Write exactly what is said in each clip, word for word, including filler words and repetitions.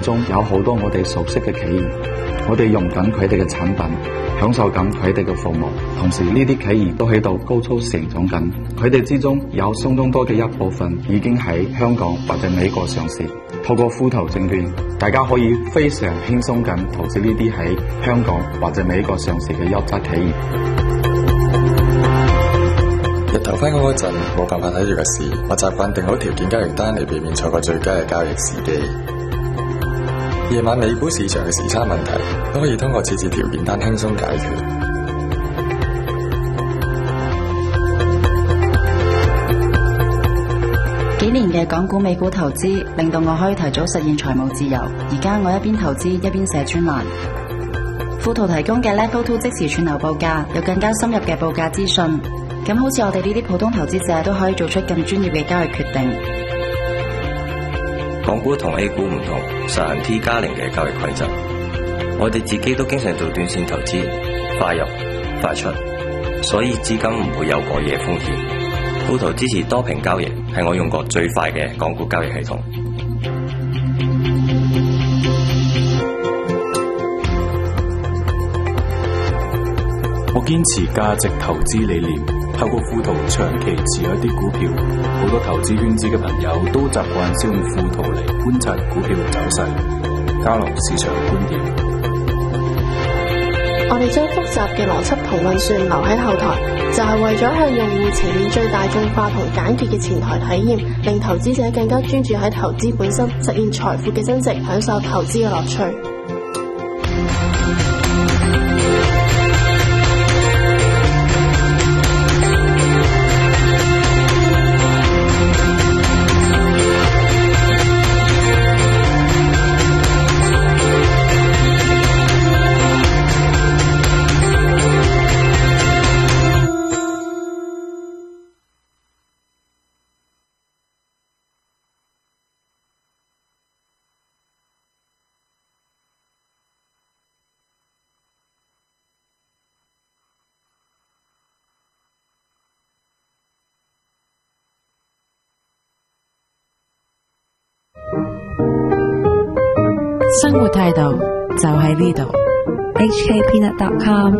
中有好多我哋熟悉嘅企業，我哋用緊佢哋嘅產品，享受緊佢哋嘅服務，同時呢啲企業都喺度高速成長緊，佢哋之中有相當多嘅一部分已經喺香港或者美國上市。透過富途證券，大家可以非常輕鬆咁投資呢啲喺香港或者美國上市嘅優質企業。 日頭返工嗰陣冇辦法睇住個市，我習慣定好條件交易單嚟避免錯過最佳嘅交易時機。夜晚美股市場嘅時差問題都可以通過設置條件單輕鬆解決。 幾年嘅港股美股投資令到我可以提早實現財務自由。而家我一邊投資一邊寫專欄。富途提供嘅 Level Two 即時串流報價，有更加深入嘅報價資訊。咁好似我哋呢啲普通投資者都可以做出更專業嘅交易決定。 港股同 A 股唔同，實行 T 加零嘅交易規則。我哋自己都經常做短線投資，快入快出，所以資金唔會有過夜風險。富途支持多屏交易，係我用過最快嘅港股交易系統。 我堅持價值投資理念，透過富途長期持有一啲股票。好多投資圈子嘅朋友都習慣使用富途嚟觀察股票嘅走勢，交流市場觀點。 我哋將複雜嘅邏輯同運算留喺後台，就係為咗向用戶呈現最大眾化同簡潔嘅前台體驗，令投資者更加專注喺投資本身，實現財富嘅增值，享受投資嘅樂趣。 生活態度就喺呢度 H K Peanut dot com。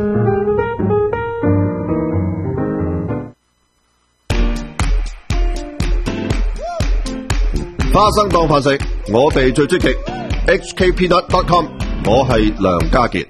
花生當飯食，我哋最積極 H K Peanut dot com。 我係梁家傑。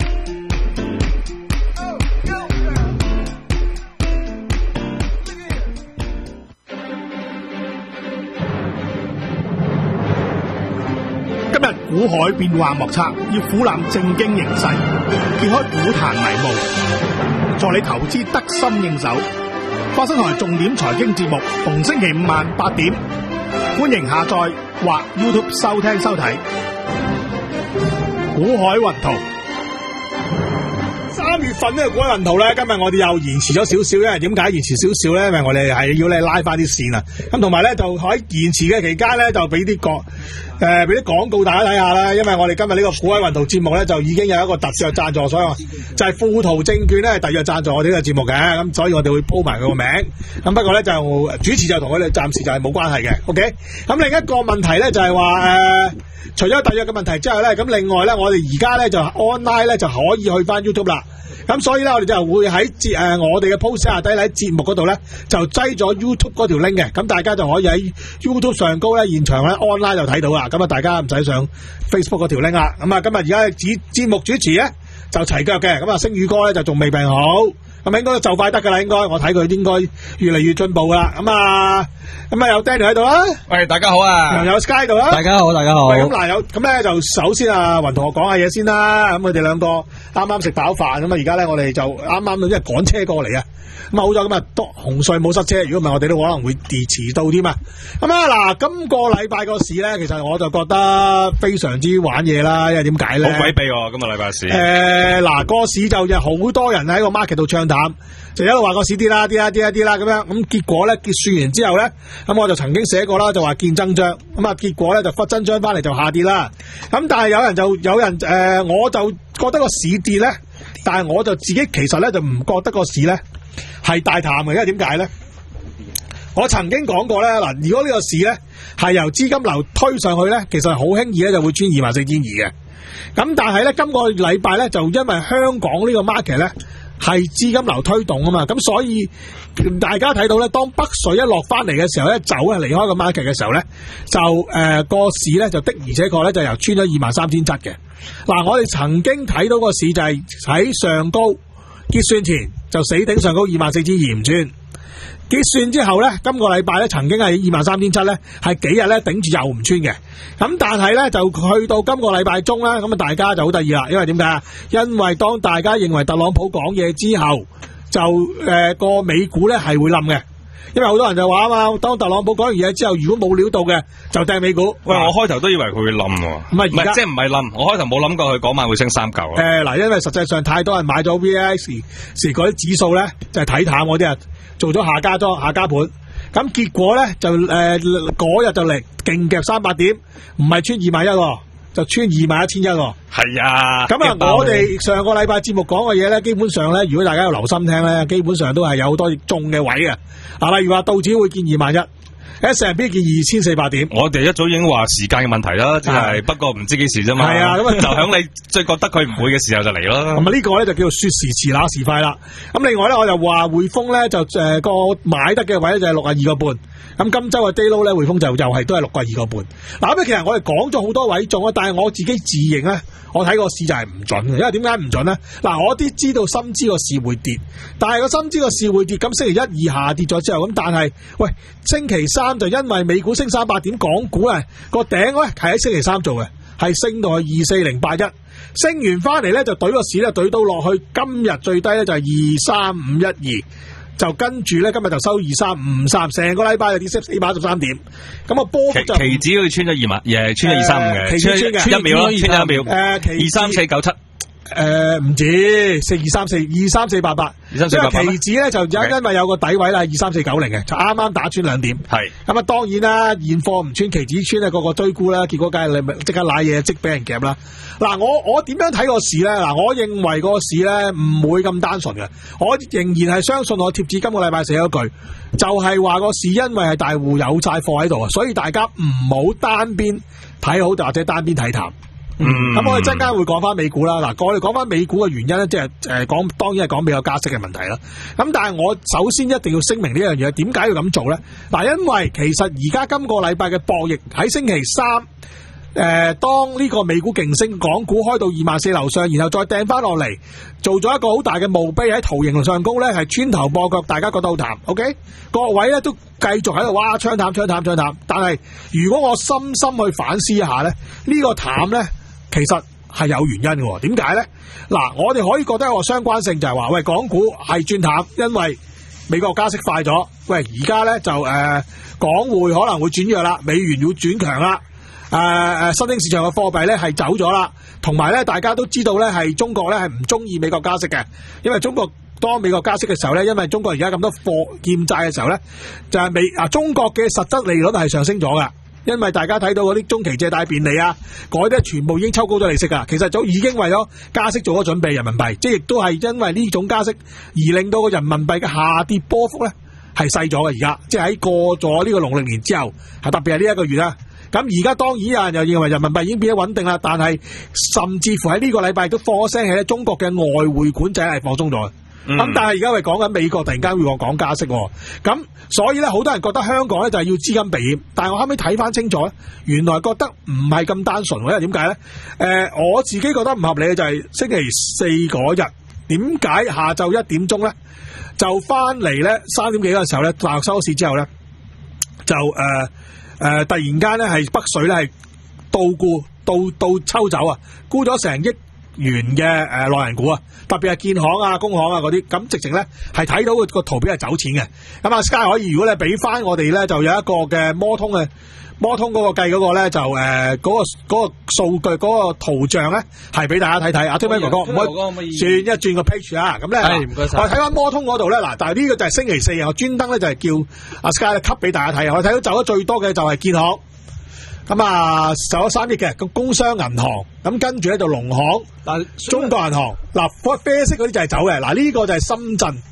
股海變幻莫測，要俯瞰正經形勢，揭開股壇迷霧，助你投資得心應手。花生台重點財經節目，逢星期五晚八點，歡迎下載或 YouTube 收聽收睇。股海雲圖。三月份呢個股海雲圖咧，今日我哋又延遲咗少少，因為點解延遲少少咧？因為我哋係要咧拉翻啲線啊。咁同埋咧，就喺延遲嘅期間咧，就俾啲個誒俾啲廣告大家睇下啦。因為我哋今日呢個股海雲圖節目咧，就已經有一個特約贊助，所以就係富途證券咧係特約贊助我哋呢個節目嘅。咁所以我哋會鋪埋佢個名。咁不過咧就主持就同佢哋暫時就係冇關係嘅。OK。咁另一個問題咧就係話誒，除咗特約嘅問題之外咧，咁另外咧我哋而家咧就 online 咧就可以去翻 YouTube 啦。咁所以咧，我哋就會喺節誒我哋嘅 post 下低喺節目嗰度咧，就擠咗 YouTube 嗰條 link 嘅，咁大家就可以喺 YouTube 上高咧現場咧 online 就睇到啦。咁啊，大家唔使上 Facebook 嗰條 link 啦。咁啊，今日而家節節目主持咧就齊腳嘅，咁啊星宇哥咧就仲未病好，咁應該就快得噶啦，應該我睇佢應該越嚟越進步噶啦。咁啊，咁啊有 Daniel 喺度啦， 喂，大家好啊， 又有 Sky 喺度啦， 大家好，大家好。 喂，咁嗱有咁咧就首先啊雲同我講下嘢先啦。咁佢哋兩個啱啱食飽飯，咁啊而家咧我哋就啱啱因為趕車過嚟啊，咁啊好咗咁啊多紅隧冇塞車，如果唔係我哋都可能會遲到添啊。咁啊嗱，今個禮拜個市咧，其實我就覺得非常之玩嘢啦，因為點解咧？ 好鬼秘喎，今個禮拜市。 誒嗱，個市就有好多人喺個 market 度唱淡，就一路話個市跌啦跌啦跌啦跌啦咁樣，咁結果咧結算完之後咧，咁我就曾經寫過啦，就話見真章，咁啊結果咧就忽真章翻嚟就下跌啦。咁但係有人就有人誒、呃，我就覺得個市跌咧，但係我就自己其實咧就唔覺得個市咧係大淡嘅，因為點解咧？ 我曾經講過咧，嗱，如果呢個市咧係由資金流推上去咧，其實好輕易咧就會穿二萬四千二嘅。咁但係咧，今個禮拜咧就因為香港呢個 market 咧係資金流推動啊嘛，咁所以大家睇到咧，當北水一落翻嚟嘅時候咧，走係離開個 market 嘅時候咧，就誒、呃、個市咧就的而且確咧就由穿咗二萬三千七嘅。嗱，我哋曾經睇到個市就係喺上高結算前就死頂上高二萬四千二唔穿。結算之後咧，今個禮拜咧曾經係二萬三千七咧，係幾日咧頂住又唔穿嘅。咁但係咧就去到今個禮拜中咧，咁啊大家就好得意啦，因為點解啊？因為當大家認為特朗普講嘢之後，就誒個、呃、美股咧係會冧嘅。因為好多人就話啊嘛，當特朗普講完嘢之後，如果冇料到嘅就掟美股。 喂，我開頭都以為佢會冧喎， 唔係而家即係唔係冧，我開頭冇諗過佢嗰晚會升三嚿。 誒嗱、呃，因為實際上太多人買咗 V I X 時嗰啲指數咧，就係、是、睇淡嗰啲啊，做咗下家莊下家盤，咁結果咧就誒嗰日就嚟勁夾三百點，唔係穿二萬一喎。就穿二萬一千一喎。 係啊， 咁啊，我哋上個禮拜節目講嘅嘢咧，基本上咧，如果大家有留心聽咧，基本上都係有好多中嘅位嘅。啊，例如話道指會見二萬一 ，S and P 見二千四百點。 我哋一早已經話時間嘅問題啦，即係不過唔知幾時啫嘛。 係啊，咁啊就響你最覺得佢唔會嘅時候就嚟咯。 咁啊，呢個咧就叫做說時遲那時快啦。咁另外咧，我就話匯豐咧就誒個、呃、買得嘅位咧就係六啊二個半。咁今周嘅 day low 咧，匯豐就又係都係六個二個半。嗱，咁其實我哋講咗好多位中啊，但係我自己自認咧，我睇個市就係唔準嘅。因為點解唔準咧？嗱，我啲知道深知個市會跌，但係個深知個市會跌，咁星期一二下跌咗之後，咁但係喂，星期三就因為美股升三百點，港股啊個頂咧係喺星期三做嘅，係升到去二四零八一，升完翻嚟咧就懟個市咧懟到落去，今日最低咧就係二三五一二。就跟住咧，今日就收二三五三，成個禮拜就跌四百一十三點。咁啊，波幅就期指好似穿咗二萬，誒穿咗二三五嘅， 期指穿嘅， 穿一秒咯，穿一秒。誒， 二三四九七。 誒唔止四二三四二三四八八，二三四八八。期指咧就因因為有個底位啦，二三四九零嘅，就啱啱打穿兩點。係咁啊，當然啦，現貨唔穿，期指穿咧，個個追沽啦，結果梗係你咪即刻瀨嘢，即俾人夾啦。嗱，我我點樣睇個市咧？嗱，我認為個市咧唔會咁單純嘅，我仍然係相信我貼紙今個禮拜寫咗句，就係話個市因為係大戶有債貨喺度啊，所以大家唔好單邊睇好或者單邊睇淡。嗯，咁我哋陣間會講翻美股啦。嗱，我哋講翻美股嘅原因咧，即係誒講，當然係講美國加息嘅問題啦。咁但係我首先一定要聲明呢樣嘢，點解要咁做咧？嗱，因為其實而家今個禮拜嘅博弈喺星期三，誒、呃，當呢個美股勁升，港股開到二萬四樓上，然後再掟翻落嚟，做咗一個好大嘅墓碑喺圖形上高咧，係穿頭破腳，大家覺得好淡。OK， 各位咧都繼續喺度哇，槍淡槍淡槍淡。但係如果我深深去反思一下咧，呢、這個淡咧。其實係有原因嘅，點解呢？嗱，我哋可以覺得有個相關性就係話，喂，港股係轉淡，因為美國加息快咗。喂，而家呢就誒、呃，港匯可能會轉弱啦，美元要轉強啦。誒、呃、誒，新興市場嘅貨幣呢係走咗啦，同埋呢大家都知道呢係中國呢係唔中意美國加息嘅，因為中國當美國加息嘅時候呢，因為中國而家咁多貨欠債嘅時候呢，就係、是、美啊中國嘅實質利率係上升咗噶。因為大家睇到嗰啲中期借貸便利啊，嗰啲全部已經抽高咗利息噶，其實早已經為咗加息做咗準備，人民幣即係亦都係因為呢種加息而令到個人民幣嘅下跌波幅咧係細咗嘅。而家即係喺過咗呢個農曆年之後，係特別係呢一個月啦。咁而家當然有人又認為人民幣已經變咗穩定啦，但係甚至乎喺呢個禮拜都放咗聲氣咧，中國嘅外匯管制係放鬆咗。咁、嗯、但係而家係講緊美國突然間會講加息，咁所以咧好多人覺得香港咧就係要資金避險，但係我後尾睇翻清楚咧，原來覺得唔係咁單純。因為點解咧？誒、呃，我自己覺得唔合理嘅就係星期四嗰日，點解下晝一點鐘咧就翻嚟咧三點幾嘅時候咧，大學收市之後咧就誒誒、呃呃、突然間咧係北水咧係倒沽倒倒抽走啊，沽咗成億元嘅誒內銀股啊，特別係建行啊、工行啊嗰啲，咁直情咧係睇到個個圖表係走錢嘅。咁啊 Sky 可以，如果你俾翻我哋咧，就有一個嘅摩通嘅摩通嗰個計嗰個咧，就誒嗰、呃嗰個嗰、嗰個數據嗰、嗰個圖像咧，係俾大家睇睇。阿 Timmy 哥哥，唔可以轉一轉個 page 啊？咁咧，我睇翻摩通嗰度咧，嗱，但係呢個就係星期四啊，我專登咧就係叫阿 Sky 咧吸俾大家睇。我睇到走得最多嘅就係建行。咁啊，受咗三億嘅，咁工商銀行，咁跟住咧就農行、中國銀行，嗱啡色嗰啲就係走嘅，嗱呢個就係深圳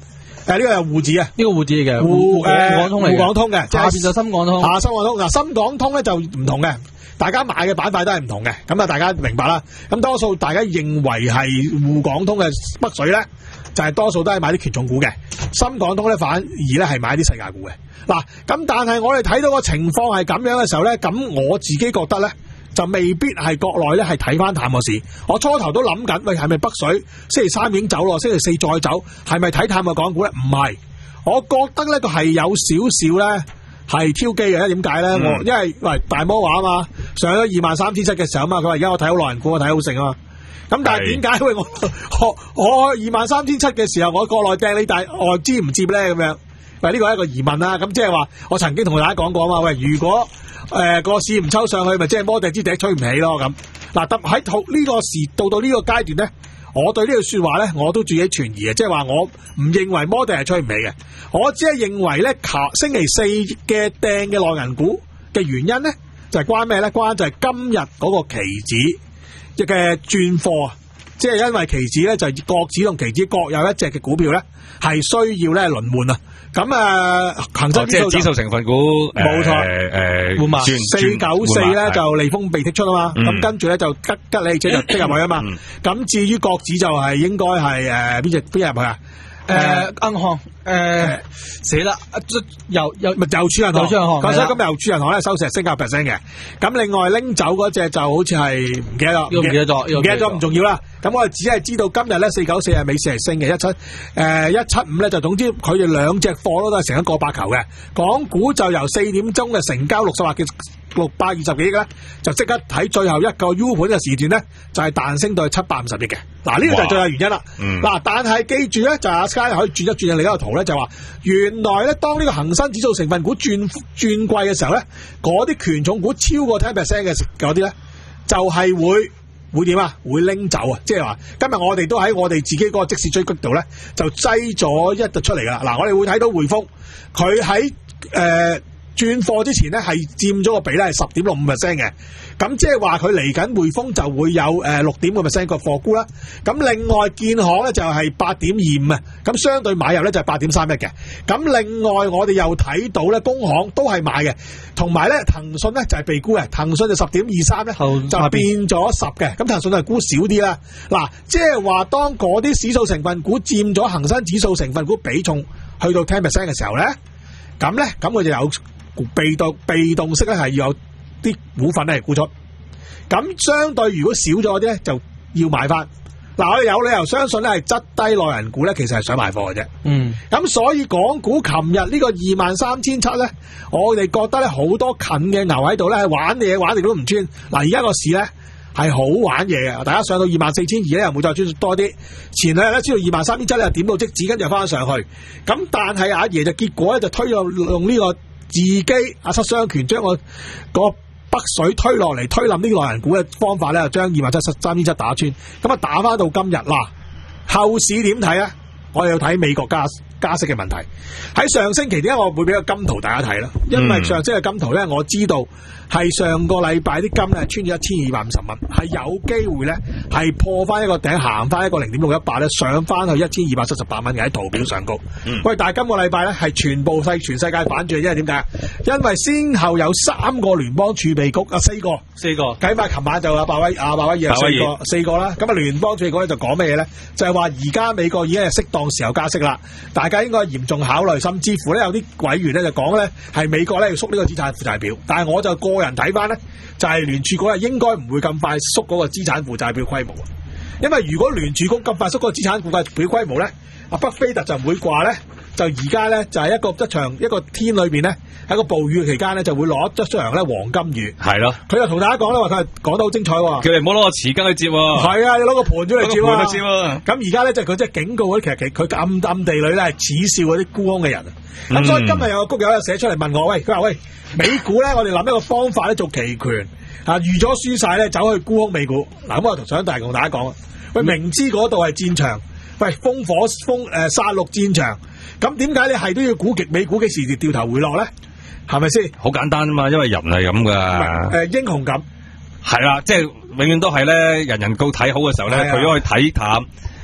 誒呢個係滬指啊， 呢個滬指嚟嘅， 滬誒滬港通嚟嘅， 滬港通嘅， 下邊就深港通， 啊深港通嗱深港通咧就唔同嘅。大家買嘅板塊都係唔同嘅，咁啊大家明白啦。咁多數大家認為係滬港通嘅北水咧，就係、是、多數都係買啲權重股嘅，深港通咧反而咧係買啲世界股嘅。嗱，咁但係我哋睇到個情況係咁樣嘅時候咧，咁我自己覺得咧就未必係國內咧係睇翻淡個市。我初頭都諗緊，喂係咪北水星期三已經走咯，星期四再走，係咪睇淡個港股咧？唔係，我覺得咧個係有少少咧。係挑機嘅，點解咧？我、嗯、因為喂大摩話啊嘛，上咗二萬三千七嘅時候啊嘛，佢話而家我睇好內銀股，我睇好盛啊嘛。咁但係點解？喂我我我二萬三千七嘅時候，我國內掟你大外資唔接咧咁樣？喂呢個係一個疑問啦。咁即係話我曾經同大家講過啊嘛。喂，如果誒個、呃、市唔抽上去，咪即係摩地之笛吹唔起咯咁。嗱，特喺呢個時到到呢個階段咧。我對呢句說話咧，我都自己存疑嘅，即係話我唔認為摩地係吹唔起嘅，我只係認為咧，星期四嘅掟嘅內銀股嘅原因咧，就係、是、關咩咧？關就係今日嗰個期指嘅轉貨啊，即係因為期指咧就係國指同期指各有一隻嘅股票咧，係需要咧輪換啊。咁啊，恒生指數即係指數成分股， 冇錯， 誒換碼四九四咧就利豐被剔出啊嘛，咁、嗯、跟住咧就吉吉利即係即入去啊嘛，咁、嗯、至於國指就係應該係誒邊隻邊入去啊？誒銀行誒死啦，又又咪郵儲銀行，郵儲銀行，咁所以今日郵儲銀行咧收市係升九 percent 嘅。咁另外拎走嗰隻就好似係唔記得咗，唔記得咗，唔記得咗唔重要啦。咁我哋只係知道今日咧四九四係美市係升嘅，一七誒一七五咧就總之佢哋兩隻貨都係成一個百球嘅。港股就由四點鐘嘅成交六十萬嘅六百二十幾億咧，就即刻喺最後一個 U 盤嘅時段咧，就係、是、彈升到去七百五十億嘅。嗱呢個就係最後原因啦。嗱、嗯，但係記住咧，就阿 Sky 可以轉一轉另一個圖咧，就話原來咧當呢個恒生指數成分股轉轉貴嘅時候咧，嗰啲權重股超過 ten percent 嘅嗰啲咧，就係、是、會。會點啊？會拎走啊！即係話今日我哋都喺我哋自己嗰個即時追擊度咧，就擠咗一度出嚟噶啦。嗱，我哋會睇到匯豐，佢喺誒轉貨之前咧係佔咗個比例係十點六五 percent 嘅。咁即係話佢嚟緊匯豐就會有誒六點五 percent 個貨沽啦。咁另外建行咧就係八點二五啊。咁相對買入咧就係八點三一嘅。咁另外我哋又睇到咧，工行都係買嘅，同埋咧騰訊咧就係被沽嘅。騰訊就十點二三咧就變咗十嘅。咁騰訊就係沽少啲啦。嗱，即係話當嗰啲指數成分股佔咗恒生指數成分股比重去到 ten percent 嘅時候咧，咁咧咁佢就有被動被動式咧係要有啲股份咧係沽出，咁相對如果少咗啲咧就要買翻。嗱，我哋有理由相信咧係質低內銀股咧，其實係想賣貨嘅啫。嗯，咁所以港股琴日呢個二萬三千七咧，我哋覺得咧好多近嘅牛喺度咧係玩嘢玩嚟都唔穿。嗱，而家個市咧係好玩嘢嘅，大家上到二萬四千二咧又冇再穿多啲。前兩日咧知道二萬三千七咧點到即止，跟住又翻上去。咁但係阿爺就結果咧就推用用呢個自己阿七雙拳將個個北水推落嚟推冧呢個內銀股嘅方法咧，就將二萬七三千七打穿，咁啊打翻到今日啦。後市點睇啊？我哋要睇美國加加息嘅問題。喺上星期點解我會俾個金圖大家睇咧？因為上星期嘅金圖咧，我知道係上個禮拜啲金咧穿咗一千二百五十蚊，係有機會咧係破翻一個頂，行翻一個零點六一八咧，上翻去一千二百七十八蚊嘅喺圖表上高。嗯、喂，但係今個禮拜咧係全部世全世界反轉，因為點解？因為先後有三個聯邦儲備局啊，四個四個計埋，琴晚就阿鮑威阿鮑威爾四個四個啦。咁啊，聯邦儲備局咧就講咩嘢咧？就係話而家美國已經係適當時候加息啦，大家應該嚴重考慮，甚至乎咧有啲委員咧就講咧係美國咧要縮呢個資產負債表。但係我就個人睇翻咧，就係聯儲局係應該唔會咁快縮嗰個資產負債表規模，因為如果聯儲局咁快縮嗰個資產負債表規模咧，阿巴菲特就唔會話咧。就而家咧就係、是、一個一場一個天裏邊咧喺個暴雨嘅期間咧就會攞一場咧黃金雨。係咯，佢就同大家講咧話佢係講得好精彩喎。叫你唔好攞個匙羹去接喎。係啊，你攞個盤出嚟接啊。接啊。咁而家咧就佢即係警告嗰啲，其實佢佢暗暗地裏咧係恥笑嗰啲沽空嘅人。咁、嗯、所以今日有個谷友咧寫出嚟問我，喂，佢話喂，美股咧我哋諗一個方法咧做期權啊，預咗輸晒咧走去沽空美股。嗱，咁我想大同大家講，喂，明知嗰度係戰場，喂，烽火風誒殺戮戰場。咁點解你係都要估極美股幾時掉頭回落咧？係咪先？好簡單啊嘛，因為人係咁噶。誒，英雄感係啦，即係永遠都係咧，人人告睇好嘅時候咧，佢都去睇淡。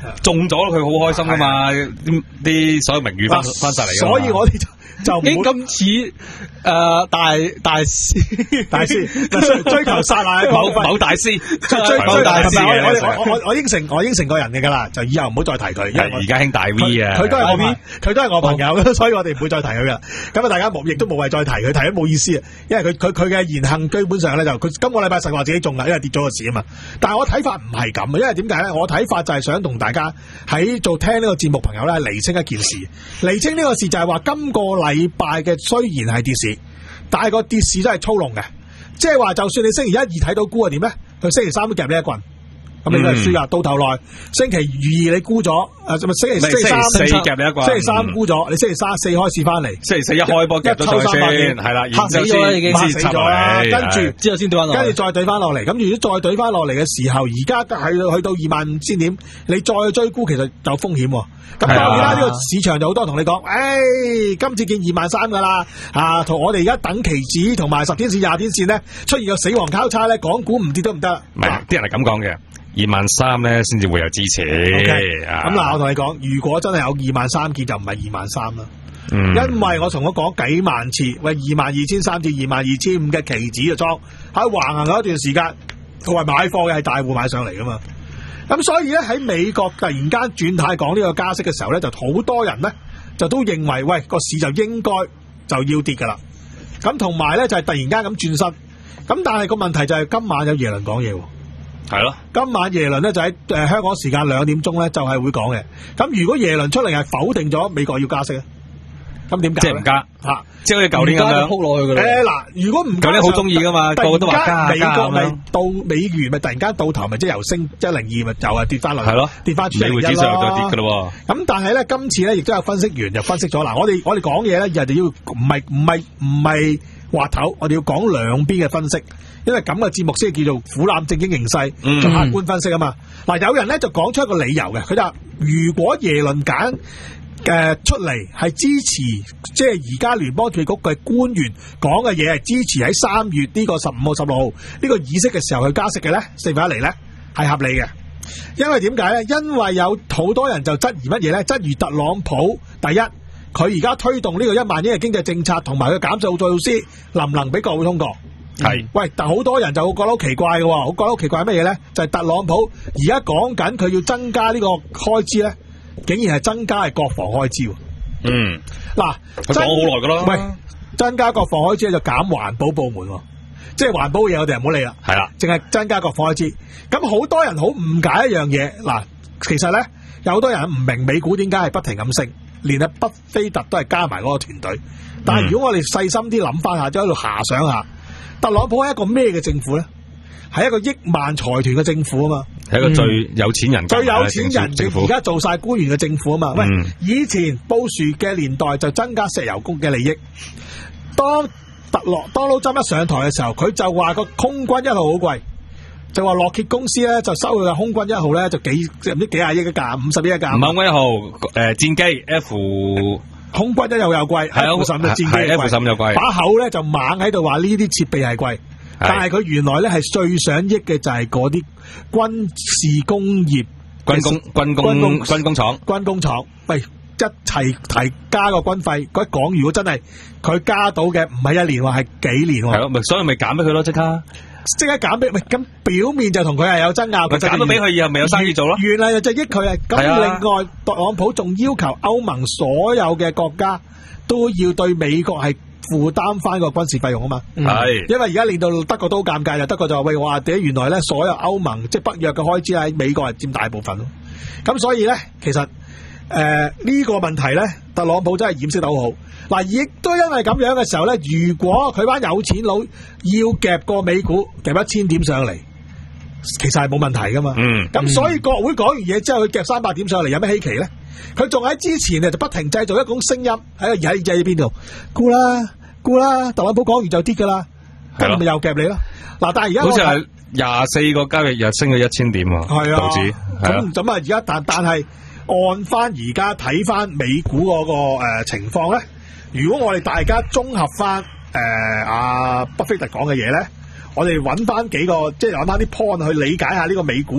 中咗佢好開心噶嘛，啲啲所有名譽翻翻晒嚟。 所以我哋就就已經咁似誒大大師大師追求殺賴某某大師， 追求大師嘅。我我我應承我應承個人嘅㗎啦，就以後唔好再提佢。 而家興大 V 啊， 佢都係我 V，佢都係我朋友，所以我哋唔會再提佢㗎。咁啊，大家冇亦都冇謂再提佢，提都冇意思啊。因為佢佢佢嘅言行基本上咧就佢今個禮拜實話自己中啦，因為跌咗個市啊嘛。但係我睇法唔係咁啊，因為點解咧？我睇法就係想同大家喺做聽呢個節目朋友咧釐清一件事，釐清呢個事就係話今個禮拜嘅雖然係跌市，但係個跌市都係操弄嘅，即係話就算你星期一二睇到沽係點咧，佢星期三都夾你一棍。咁你都係輸噶，到頭來星期二你沽咗，誒，星期星期三四夾你一個， 星期三沽咗，你星期三四開始翻嚟， 星期四一開波夾咗上先，係啦， 嚇死咗啦已經，嚇死咗啦，跟住之後先對翻落， 跟住再對翻落嚟，咁如果再對翻落嚟嘅時候，而家係去到二萬五千點，你再追沽其實有風險喎。咁當然啦，呢個市場就好多同你講，誒，今次見二萬三噶啦，啊，同我哋而家等期指同埋十天線、廿天線咧出現個死亡交叉咧，港股唔跌都唔得。 唔係，啲人係咁講嘅。二萬三咧，先至會有支持。 咁嗱，我同你講，如果真係有二萬三件，就唔係二萬三啦。嗯，因為我同我講幾萬次，喂，二萬二千三至二萬二千五嘅期指嘅倉喺橫行咗一段時間，同埋買貨嘅係大戶買上嚟噶嘛。咁所以咧喺美國突然間轉態講呢個加息嘅時候咧，就好多人咧就都認為，喂，個市就應該就要跌噶啦。咁同埋咧就係、是、突然間咁轉身。咁但係個問題就係今晚有耶倫講嘢。 係咯，今晚耶倫咧就喺誒、呃、香港時間兩點鐘咧就係、是、會講嘅。咁如果耶倫出嚟係否定咗美國要加息咧，咁點解？ 即係唔加吓、啊，即係好似舊年咁樣撲落去噶啦。誒嗱、 呃，如果唔舊年好中意噶嘛，個個都話加美國咪到美元咪突然間到頭咪即係由升一零二咪又係跌翻落去，係咯，跌翻出嚟一咯。美匯指數又再跌噶咯。咁但係咧今次咧亦都有分析員就分析咗嗱，我哋我哋講嘢咧人哋要唔係唔係唔係滑頭，我哋要講兩邊嘅分析。因為咁嘅節目先叫做俯瞰政經形勢，做客觀分析啊嘛。嗱、嗯，有人咧就講出一個理由嘅，佢就話如果耶倫揀誒出嚟係支持，即係而家聯邦儲備局嘅官員講嘅嘢係支持喺三月呢個十五號、十六號呢個議息嘅時候去加息嘅咧，四分一厘咧係合理嘅。因為點解咧？因為有好多人就質疑乜嘢咧？質疑特朗普第一，佢而家推動呢個一萬億嘅經濟政策同埋佢減稅措施，能唔能俾國會通過？係，喂，但好多人就覺得好奇怪嘅，好覺得好奇怪係乜嘢咧？就係、是、特朗普而家講緊佢要增加呢個開支咧，竟然係增加係國防開支。 嗯， 嗱， 佢講好耐噶啦。 喂，增加國防開支就減環保部門，即係環保嘢我哋唔好理啦。係啦，淨係增加國防開支。咁好多人好誤解一樣嘢，嗱，其實咧有好多人唔明美股點解係不停咁升，連阿巴菲特都係加埋嗰個團隊。但係如果我哋細心啲諗翻下，就喺度遐想下。特朗普係一個咩嘅政府咧？係一個億萬財團嘅政府啊嘛， 係一個最有錢人、 最有錢人政府，而家做晒官員嘅政府啊嘛。喂，嗯、以前布殊嘅年代就增加石油公嘅利益。當特洛當勞針一上台嘅時候，佢就話個空軍一號好貴，就話洛歇公司咧就收佢嘅空軍一號咧就幾唔知幾廿億一架，五十億一架。 唔係空軍一號，誒、呃、戰機 F。 空軍一又又貴 ，F 十嘅戰機又貴，把口咧就猛喺度話呢啲設備係貴，但係佢原來咧係最想益嘅就係嗰啲軍事工業、 軍工、軍工、軍工、軍工廠、 軍工廠，喂，一齊提加個軍費，佢講如果真係佢加到嘅唔係一年喎，係幾年喎？ 係咯，咪所以咪減俾佢咯，即刻。 即刻減俾，喂，咁表面就同佢係有爭拗， 佢減咗俾佢以後咪有生意做咯。 原來就益佢啊！咁另外，特朗普仲要求歐盟所有嘅國家都要對美國係負擔翻個軍事費用啊嘛。係、嗯，因為而家令到德國都好尷尬，就德國就話喂，我話點原來咧所有歐盟即係北約嘅開支喺美國係佔大部分咯。咁所以咧，其實誒呢、呃這個問題咧，特朗普真係掩飾得好好。嗱，亦都因為咁樣嘅時候咧，如果佢班有錢佬要夾過美股夾一千點上嚟，其實係冇問題噶嘛。嗯，咁所以國會講完嘢之後，佢夾三百點上嚟，有咩稀奇咧？佢仲喺之前咧就不停製造一種聲音喺度，喺喺邊度沽啦沽啦，特朗普講完就跌噶啦，咁咪又夾你咯。嗱，但係而家好似係廿四個交易日升咗一千點喎，係啊，道指咁咁啊，而家但但係按翻而家睇翻美股嗰、那個誒、呃、情況咧。如果我哋大家綜合翻誒阿巴菲特講嘅嘢咧，我哋揾翻幾個，即係揾翻啲 point 去理解下呢個美股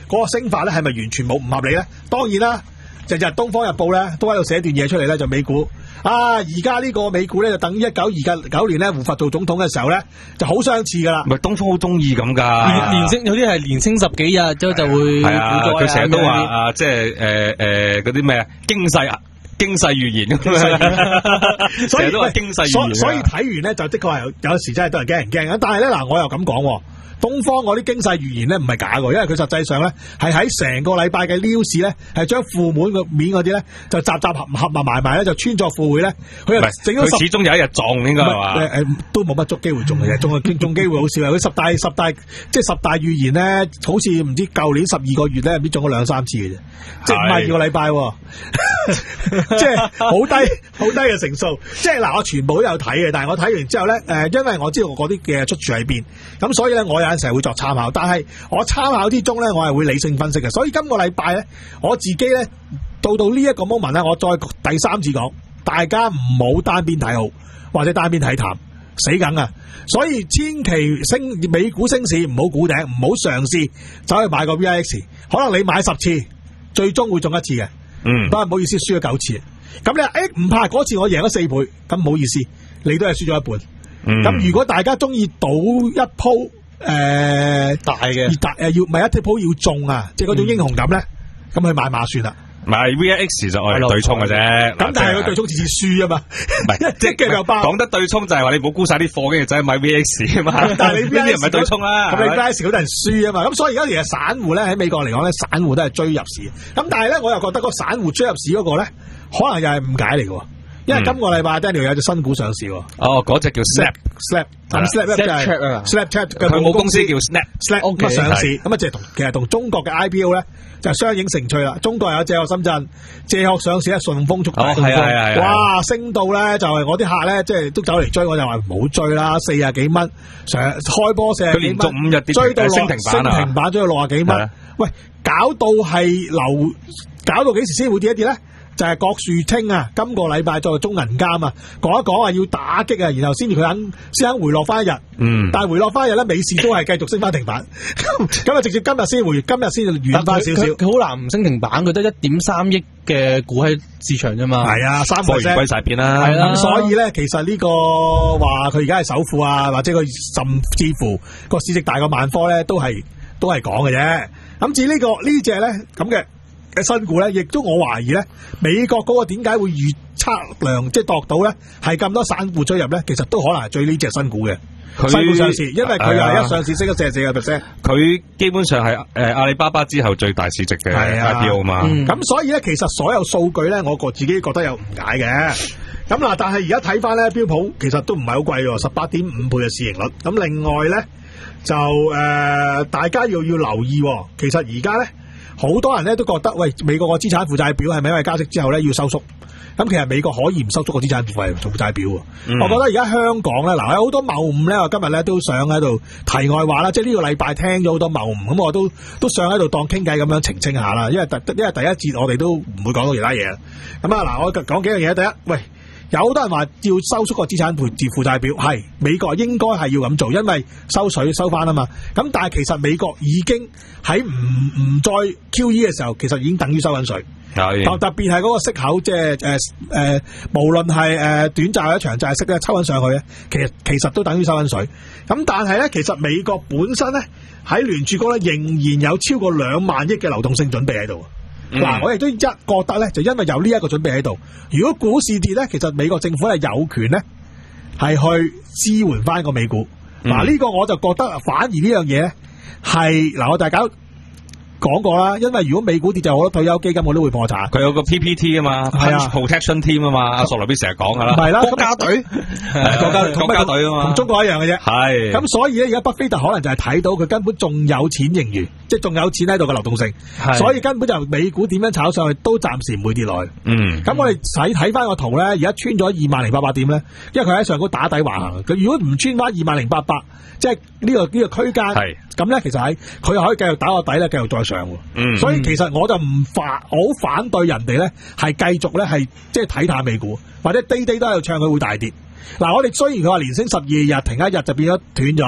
嗰個升法咧係咪完全冇唔合理咧？當然啦，日日《東方日報》咧都喺度寫段嘢出嚟咧，就美股啊，而家呢個美股咧就等於一九二九年咧胡佛做總統嘅時候咧就好相似噶啦。 唔係東方好中意咁噶， 連連升有啲係連升十幾日之後就會係啊，佢成日都話啊，即係誒誒嗰啲咩經濟啊。經濟預言咁樣， 所以都係經濟預言。 所以睇完咧，就的確係有有時真係都係驚人驚嘅。但係咧嗱，我又咁講，東方嗰啲經濟預言咧唔係假嘅，因為佢實際上咧係喺成個禮拜嘅 news 咧係將負面個面嗰啲咧就集集合合埋埋埋咧就穿作附會咧，佢又整咗十， 佢始終有一日撞應該係嘛？ 誒誒，都冇乜足機會中嘅啫，中嘅中機會好少啊！佢十大十大即係十大預言咧，好似唔知舊年十二個月咧唔知中咗兩三次嘅啫，即係唔係二個禮拜。即係好低好低嘅成數，即係嗱，我全部都有睇嘅，但係我睇完之後咧，誒、呃，因為我知道我嗰啲嘅出處喺邊，咁所以咧，我有陣時會作參考，但係我參考之中咧，我係會理性分析嘅，所以今個禮拜咧，我自己咧到到呢一個 moment 咧，我再第三次講，大家唔好單邊睇好或者單邊睇淡，死梗啊！所以千祈升美股升市唔好估頂，唔好嘗試走去買個 V I X， 可能你買十次，最終會中一次嘅。嗯，不過唔好意思，輸咗九次。咁你話誒唔怕嗰次我贏咗四倍，咁唔好意思，你都係輸咗一半。咁、嗯、如果大家中意賭一鋪誒、呃、大嘅，大誒要唔係一鋪要中啊，即係嗰種英雄感咧，咁、嗯、去買馬算啦。 唔係 V I X 就係對沖嘅啫， 咁但係佢對沖次次輸啊嘛， 唔係即係驚又包。講得對沖就係話你唔好沽晒啲貨，跟住走去買 V I X 啊嘛。但係你呢啲唔係對沖啦，咁你 V I X 好多人輸啊嘛。咁所以而家其實散戶咧喺美國嚟講咧，散戶都係追入市。咁但係咧，我又覺得個散戶追入市嗰個咧，可能又係誤解嚟嘅。因為今個禮拜 Daniel 有隻新股上市喎。哦，嗰隻叫 Snap Snap，咁 Snap 就係 Snapchat 嘅佢母公司叫 Snap Snap 咁上市，咁啊即係同其實同中國嘅 I P O 咧就相映成趣啦。中國有借殼深圳，借殼上市咧順豐速遞， 哦係啊係啊， 哇升到咧就係我啲客咧即係都走嚟追，我就話唔好追啦，四十幾蚊上開波四十幾蚊， 佢連續五日追到升停板啊， 升停板追到六十幾蚊，喂搞到係流，搞到幾時先會跌一跌咧？就係郭樹清啊，今個禮拜作為中銀監啊，講一講啊，要打擊啊，然後先至佢肯先肯回落翻一日。嗯，但係回落翻一日咧，美市都係繼續升翻停板。咁啊，直接今日先回，今日先軟翻少少。 佢好難唔升停板，佢得一點三億嘅股喺市場啫嘛。 係啊，三個 percent 歸晒邊啦。 係啦，咁所以咧，其實呢個話佢而家係首富啊，或者佢甚至乎個市值大過萬科咧，都係都係講嘅啫。咁至於呢個呢隻咧咁嘅。嘅新股咧，亦都我懷疑咧，美國嗰個點解會預測量即係度到咧，係咁多散戶追入咧，其實都可能係追呢隻新股嘅新股上市，因為佢又係一上市升咗四十四個 percent， 佢基本上係誒、呃、阿里巴巴之後最大市值嘅 I P O 嘛。 咁、嗯、所以咧，其實所有數據咧，我個自己覺得有誤解嘅。咁嗱，但係而家睇翻咧，標普其實都唔係好貴喎，十八點五倍嘅市盈率。咁另外咧，就誒、呃、大家要要留意，其實而家咧。好多人咧都覺得，喂，美國個資產負債表係咪因為加息之後咧要收縮？咁其實美國可以唔收縮個資產負債表喎。嗯、我覺得而家香港咧，嗱有好多謬誤咧，我今日咧都想喺度題外話啦，即係呢個禮拜聽咗好多謬誤，咁我都都想喺度當傾偈咁樣澄清下啦。因為第因為第一節我哋都唔會講到其他嘢。咁啊嗱，我講幾樣嘢。第一，喂。有好多人話要收縮個資產負負債表，係美國應該係要咁做，因為收水收翻啊嘛。咁但係其實美國已經喺唔唔再 Q E 嘅時候，其實已經等於收緊水。係特別係嗰個息口，即係誒誒，無論係誒短債或者長債息咧，抽緊上去咧，其實其實都等於收緊水。咁但係咧，其實美國本身咧喺聯儲局咧仍然有超過兩萬億嘅流動性準備喺度。嗱、嗯，我亦都一覺得咧，就因為有呢一個準備喺度。如果股市跌咧，其實美國政府係有權咧，係去支援翻個美股。嗱、嗯，呢、這個我就覺得反而呢樣嘢咧，係嗱，我大家講過啦，因為如果美股跌就好多退休基金我都會破產。 佢有個 P P T 啊嘛 ，Punch Protection Team 啊嘛，阿索羅比成日講噶啦。 係啦， 國家隊， 國家國家隊啊嘛， 同中國一樣嘅啫。 係。 咁所以咧，而家巴菲特可能就係睇到佢根本仲有錢盈餘，即係仲有錢喺度嘅流動性，所以根本就美股點樣炒上去都暫時唔會跌落去。嗯。咁我哋使睇翻個圖咧，而家穿咗二萬零八百點咧，因為佢喺上高打底橫行。佢如果唔穿翻二萬零八百，即係呢個呢個區間，咁咧其實喺佢又可以繼續打個底咧，繼續再上。嗯。所以其實我就唔反，好反對人哋咧係繼續咧係即係睇淡美股，或者低低都喺度唱佢會大跌。嗱，我哋雖然佢話連升十二日停一日就變咗斷咗，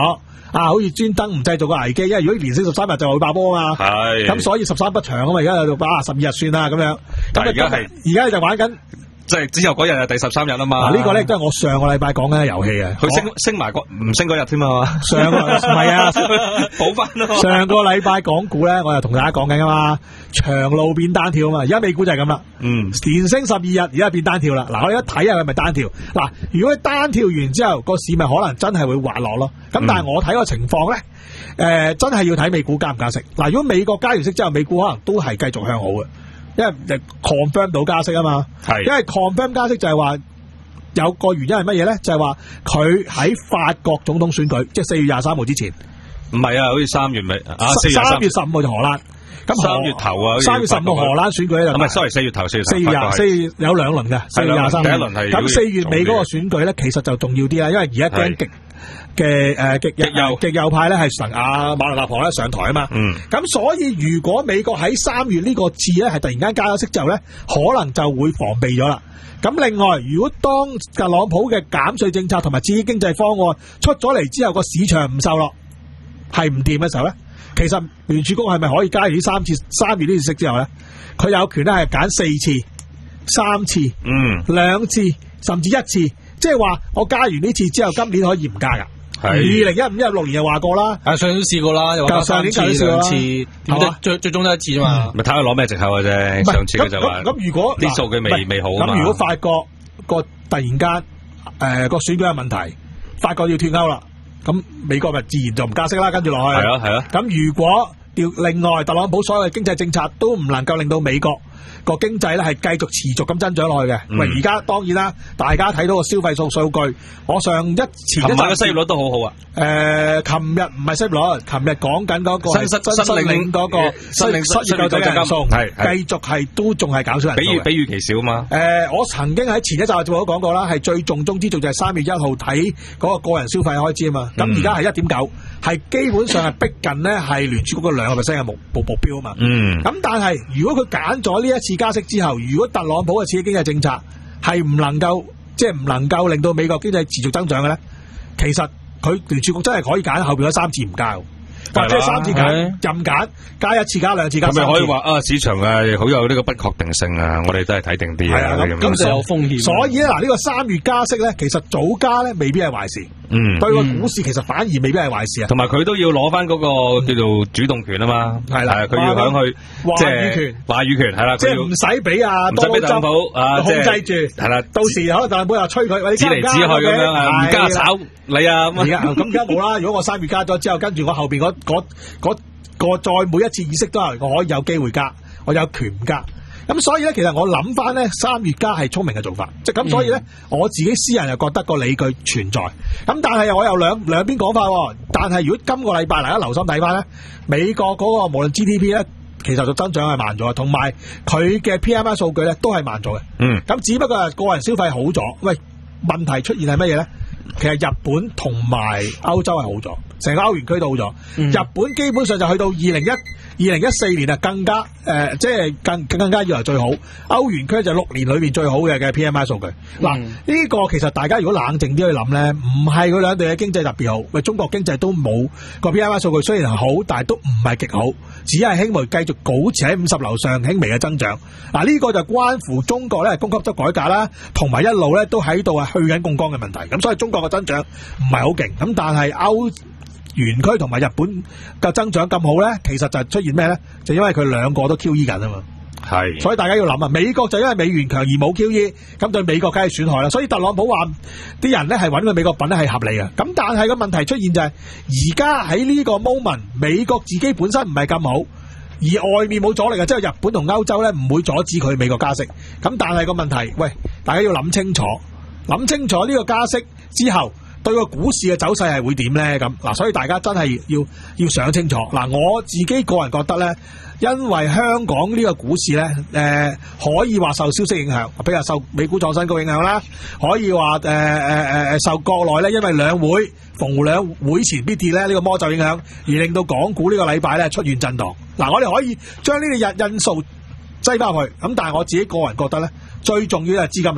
啊，好似專登唔製造個危機，因為如果連升十三日就會爆波啊嘛。 係。 咁所以十三不長啊嘛，而家就啊十二日算啦咁樣。 但係而家係而家就玩緊。 即係之後嗰日係第十三日啊嘛。 嗱、啊，呢、這個咧都係我上個禮拜講緊嘅遊戲啊。 佢升升埋個唔升嗰日添啊嘛。 上個唔係啊， 補翻咯。 上個禮拜港股咧，我又同大家講緊噶嘛，長路變單跳啊嘛。而家美股就係咁啦。嗯。連升十二日，而家變單跳啦。嗱，我哋一睇下係咪單跳。嗱，如果單跳完之後個市咪可能真係會滑落咯。咁但係我睇個情況咧，誒、呃，真係要睇美股加唔加息。嗱，如果美國加完息之後，美股可能都係繼續向好嘅。因為 confirm 到加息啊嘛，係，因為 confirm 加息就係話有個原因係乜嘢咧？就係話佢喺法國總統選舉，即係四月廿三號之前， 唔係啊，好似三月尾啊， 三月十五號就荷蘭，咁三月頭啊， 三月十五號荷蘭選舉咧就唔係 ，sorry， 四月頭，四月四月廿四月有兩輪嘅，四月廿三號， 第一輪係咁四月尾嗰個選舉咧，其實就重要啲啦，因為而家驚極嘅誒極極右極右派咧係神阿馬來納婆咧上台啊嘛，嗯，咁所以如果美國喺三月呢個次咧係突然間加咗息之後咧，可能就會防備咗啦。咁另外，如果當特朗普嘅減稅政策同埋刺激經濟方案出咗嚟之後，個市場唔受落，係唔掂嘅時候咧，其實聯儲局係咪可以加完呢三次三月呢次息之後咧，佢有權咧係揀四次、三次、嗯、兩次甚至一次，即係話我加完呢次之後，今年可以唔加噶。二零一五、一六年又話過啦， 啊上年都試過啦，又話上年試兩次，點得最最終都一次啫嘛。咪睇佢攞咩藉口嘅啫。上次佢就話咁，如果啲數據未未好啊嘛。 咁如果法國個突然間誒個選舉有問題，法國要脫歐啦，咁美國咪自然就唔加息啦，跟住落去。 係啊係啊。 咁如果調另外特朗普所有嘅經濟政策都唔能夠令到美國個經濟咧係繼續持續咁增長落去嘅，喂、嗯！而家當然啦，大家睇到個消費數數據，我上一前琴晚嘅失業率都好好啊。 誒、呃，琴日唔係失業率，琴日講緊嗰個新新新領嗰個新領失業救濟金數， 係繼續係都仲係減少人數嘅。 比預比預期少嘛？誒、 呃，我曾經喺前一集節目都講過啦，係最重中之重就係三月一號睇嗰個個人消費開支啊嘛。咁而家係一點九，係基本上係逼近呢係聯儲局個兩個 percent 嘅目目目標啊嘛。嗯。咁但係如果佢揀咗呢一次加息之後，如果特朗普嘅刺激經濟政策係唔能夠即係唔能夠令到美國經濟持續增長嘅咧，其實佢聯儲局真係可以揀後邊嗰三次唔加，或者三次揀任揀，加一次加兩次加三次。 係咪可以話啊？市場啊好有呢個不確定性啊！我哋都係睇定啲啊。 咁就有風險。所以咧嗱，呢個三月加息咧，其實早加咧未必係壞事。嗯，對個股市其實反而未必係壞事啊。 同埋佢都要攞翻嗰個叫做主動權啊嘛。係啦，佢要響去即係話語權，話語權係啦， 即係唔使俾啊， 唔使俾特朗普啊控制住。係啦，到時可能特朗普又吹佢， 指嚟指去咁樣啊，唔加炒你啊。 而家咁而家冇啦。如果我三月加咗之後，跟住我後邊嗰嗰嗰個再每一次議息都係我可以有機會加，我有權唔加。咁所以咧，其實我諗翻咧，三月加係聰明嘅做法，即係咁。所以咧，嗯、我自己私人又覺得個理據存在。咁但係我有兩兩邊講法。但係如果今個禮拜大家留心睇翻咧，美國嗰個無論 G D P 咧，其實就增長係慢咗，同埋佢嘅 P M I 數據咧都係慢咗嘅。嗯。咁只不過係個人消費好咗。喂，問題出現係乜嘢咧？其實日本同埋歐洲係好咗，成個歐元區都好咗。嗯、日本基本上就去到二零一二零一四年啊，更加誒、呃，即係更更加以來最好。歐元區就六年裏邊最好嘅嘅 P M I 數據。嗱、嗯，呢、這個其實大家如果冷靜啲去諗咧，唔係佢兩地嘅經濟特別好，喂，中國經濟都冇個 P M I 數據雖然係好，但係都唔係極好，只係輕微繼續保持喺五十樓上輕微嘅增長。嗱，呢個就關乎中國咧供給側改革啦，同埋一路咧都喺度係去緊槓桿嘅問題。咁所以中國嘅增長唔係好勁，咁但係歐元區同埋日本嘅增長咁好咧，其實就出現咩咧？就因為佢兩個都 Q E 緊啊嘛。係，所以大家要諗啊，美國就因為美元強而冇 Q E， 咁對美國梗係損害啦。所以特朗普話啲人咧係揾個美國品咧係合理嘅。咁但係個問題出現就係、是，而家喺呢個 moment， 美國自己本身唔係咁好，而外面冇阻力嘅，即係日本同歐洲咧唔會阻止佢美國加息。咁但係個問題，喂，大家要諗清楚，諗清楚呢個加息之後對個股市嘅走勢係會點咧？咁嗱，所以大家真係要要想清楚。嗱，我自己個人覺得咧，因為香港呢個股市咧，誒、呃、可以話受消息影響，比如受美股創新高影響啦，可以話誒誒誒受國內咧，因為兩會逢兩會前必跌咧，呢、這個魔咒影響，而令到港股呢個禮拜咧出現震盪。嗱，我哋可以將呢啲因因素擠翻去，咁但係我自己個人覺得咧，最重要係資金流。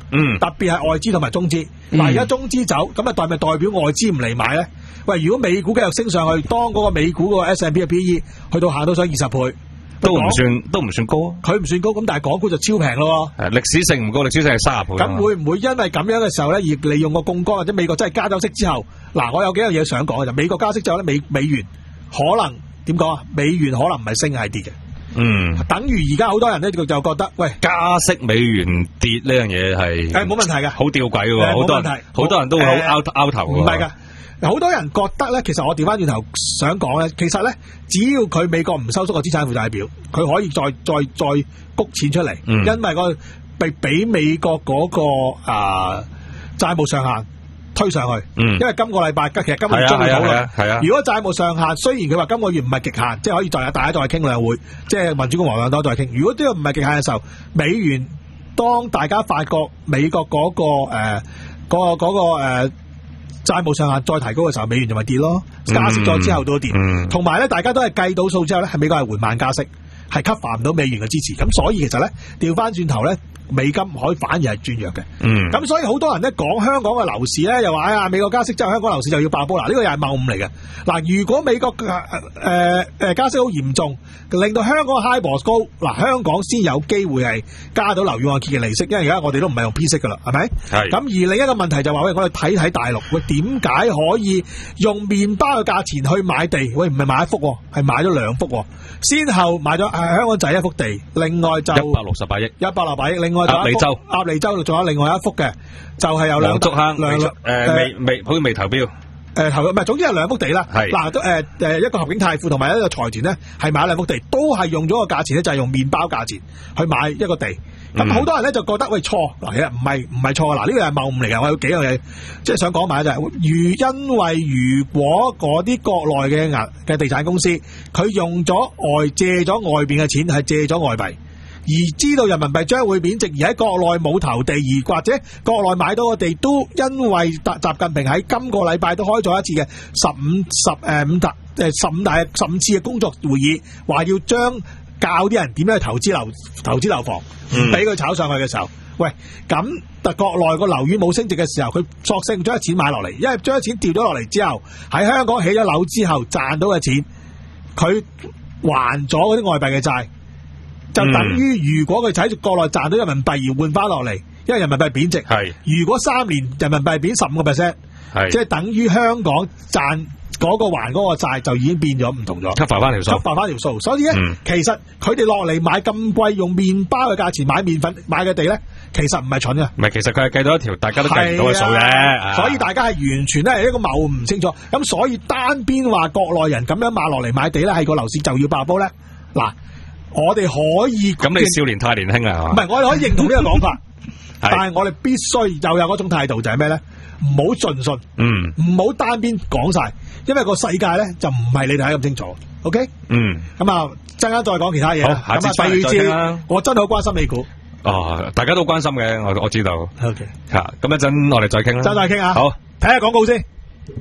嗯，特別係外資同埋中資。嗱、嗯，而家中資走，咁啊代咪代表外資唔嚟買咧？喂，如果美股繼續升上去，當嗰個美股嗰個 S and P 嘅 P E 去到行到上二十倍。 都唔算都唔算高， 佢唔算高，咁但係港股就超平咯。 誒，歷史性唔高，歷史性係三十倍。 咁會唔會因為咁樣嘅時候咧，而利用個槓桿或者美國真係加咗息之後，嗱，我有幾樣嘢想講嘅就，美國加息之後咧，美美元可能點講啊？美元可能唔係升係跌嘅。嗯，等於而家好多人咧就覺得，喂， 加息美元跌呢樣嘢係誒冇問題嘅， 好吊詭嘅，好多人好多人都會好拗拗頭嘅。 唔係㗎。好多人覺得咧，其實我調翻轉頭想講咧，其實咧，只要佢美國唔收縮個資產負債表，佢可以再再再谷錢出嚟，嗯、因為個被俾美國嗰、那個啊債務上限推上去。嗯、因為今個禮拜其實今個月中會討論，係啊。如果債務上限雖然佢話今個月唔係極限，即係可以再大家再傾兩會，即係民主共和兩黨再傾。如果呢個唔係極限嘅時候，美元當大家發覺美國嗰、那個誒嗰、呃那個嗰、那個誒。呃債務上限再提高嘅時候，美元就咪跌咯。加息咗之後都跌，同埋咧，大家都係計到數之後咧，係美國係緩慢加息，係 cover 唔到美元嘅支持。咁所以其實咧，調翻轉頭咧，美金可以反而係轉弱嘅。嗯，咁所以好多人咧講香港嘅樓市咧，又話哎呀美國加息之後香港樓市就要爆煲。嗱，呢個又係謬誤嚟嘅。嗱，如果美國誒誒誒加息好嚴重，令到香港嘅 HIBOR 高，嗱，香港先有機會係加到樓宇按揭嘅利息，因為而家我哋都唔係用 P 息噶啦，係咪？係。咁而另一個問題就話喂，我哋睇睇大陸，喂，點解可以用麵包嘅價錢去買地？喂，唔係買一幅，係買咗兩幅，先後買咗誒香港仔一幅地，另外就一百六十八億， 一百六十八億，另外就鴨脷洲， 鴨脷洲仲有另外一幅嘅，就係、是、有兩竹坑， 兩誒未未好似未投標。 誒投唔係，總之係兩幅地啦。係嗱，都誒誒一個合景泰富同埋一個財團咧，係買兩幅地，都係用咗個價錢咧，就係用麵包價錢去買一個地。咁好、嗯、多人咧就覺得喂錯，嗱其實唔係唔係錯啊！嗱呢個係謬誤嚟嘅。我有幾樣嘢即係想講埋就係、是，如因為如果嗰啲國內嘅銀嘅地產公司，佢用咗外借咗外邊嘅錢，係借咗外幣。而知道人民幣將會貶值，而喺國內冇投地，而或者國內買到嘅地都因為習習近平喺今個禮拜都開咗一次嘅十五十誒五大誒十五大十五次嘅工作會議，話要將教啲人點樣去投資樓投資樓房，唔俾佢炒上去嘅時候，喂咁但國內個樓宇冇升值嘅時候，佢索性將啲錢買落嚟，因為將啲錢掉咗落嚟之後，喺香港起咗樓之後賺到嘅錢，佢還咗嗰啲外幣嘅債。就等於如果佢喺國內賺到人民幣而換翻落嚟，因為人民幣貶值。係如果三年人民幣貶十五個 percent，係即係等於香港賺嗰個還嗰個債就已經變咗唔同咗。 cover 翻條數 cover 翻條數。所以咧，嗯、其實佢哋落嚟買咁貴用麵包嘅價錢買麵粉買嘅地咧，其實唔係蠢嘅。 唔係，其實佢係計到一條大家都計唔到嘅數嘅。 啊、所以大家係完全咧係一個謬誤唔清楚。咁所以單邊話國內人咁樣買落嚟買地咧，係個樓市就要爆煲咧。嗱。我哋可以咁，你少年太年輕啦，係嘛？ 唔係，我哋可以認同呢個講法，但係我哋必須又有嗰種態度，就係咩咧？唔好盡信，嗯，唔好單邊講晒，因為個世界咧就唔係你哋睇咁清楚。OK，嗯，咁啊，陣間再講其他嘢。好，下次第二次，我真係好關心美股。 哦，大家都關心嘅，我我知道。 OK， 吓，咁一陣我哋再傾啦。 再再傾啊！ 好， 睇下廣告先。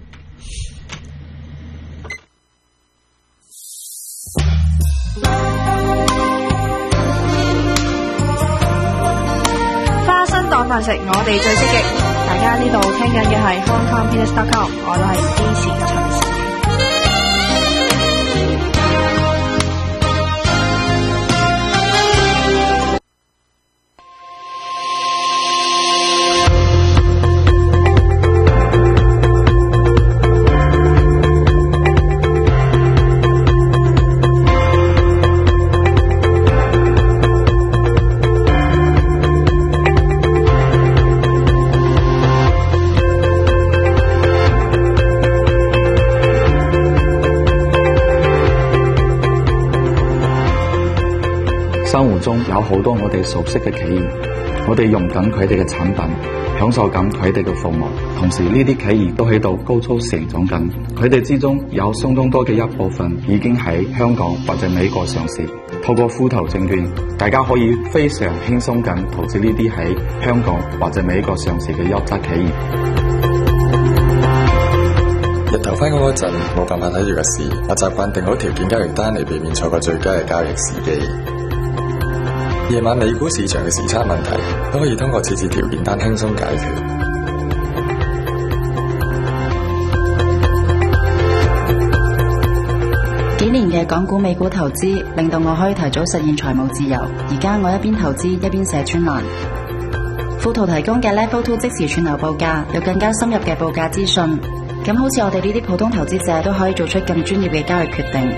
當飯食，我哋最積極。大家呢度聽緊嘅係 Hong Kong P S dot com， 我都係支持嘅陳事。 生活中有好多我哋熟悉嘅企業，我哋用緊佢哋嘅產品，享受緊佢哋嘅服務，同時呢啲企業都喺度高速成長緊，佢哋之中有相當多嘅一部分已經喺香港或者美國上市。透過富途證券，大家可以非常輕鬆咁投資呢啲喺香港或者美國上市嘅優質企業。 日頭返工嗰陣冇辦法睇住個市，我習慣定好條件交易單嚟避免錯過最佳嘅交易時機。 夜晚美股市場嘅時差問題都可以通過設置條件單輕鬆解決。 幾年嘅港股美股投資令到我可以提早實現財務自由。而家我一邊投資一邊寫專欄。富途提供嘅 Level Two 即時串流報價，有更加深入嘅報價資訊。咁好似我哋呢啲普通投資者都可以做出更專業嘅交易決定。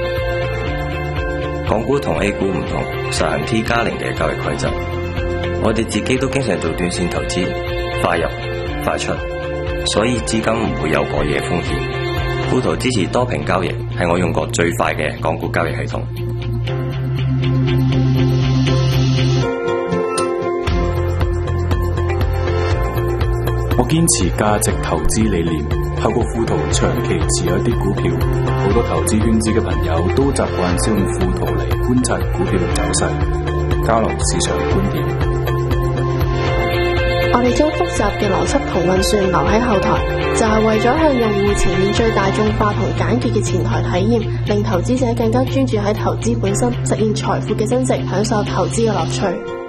港股同 A 股唔同，實行 T 加零嘅交易規則。我哋自己都經常做短線投資，快入快出，所以資金唔會有過夜風險。富途支持多屏交易，係我用過最快嘅港股交易系統。 我堅持價值投資理念，透過富途長期持有一啲股票。好多投資圈子嘅朋友都習慣使用富途嚟觀察股票嘅走勢，交流市場觀點。 我哋將複雜嘅邏輯同運算留喺後台，就係為咗向用戶呈現最大眾化同簡潔嘅前台體驗，令投資者更加專注喺投資本身，實現財富嘅增值，享受投資嘅樂趣。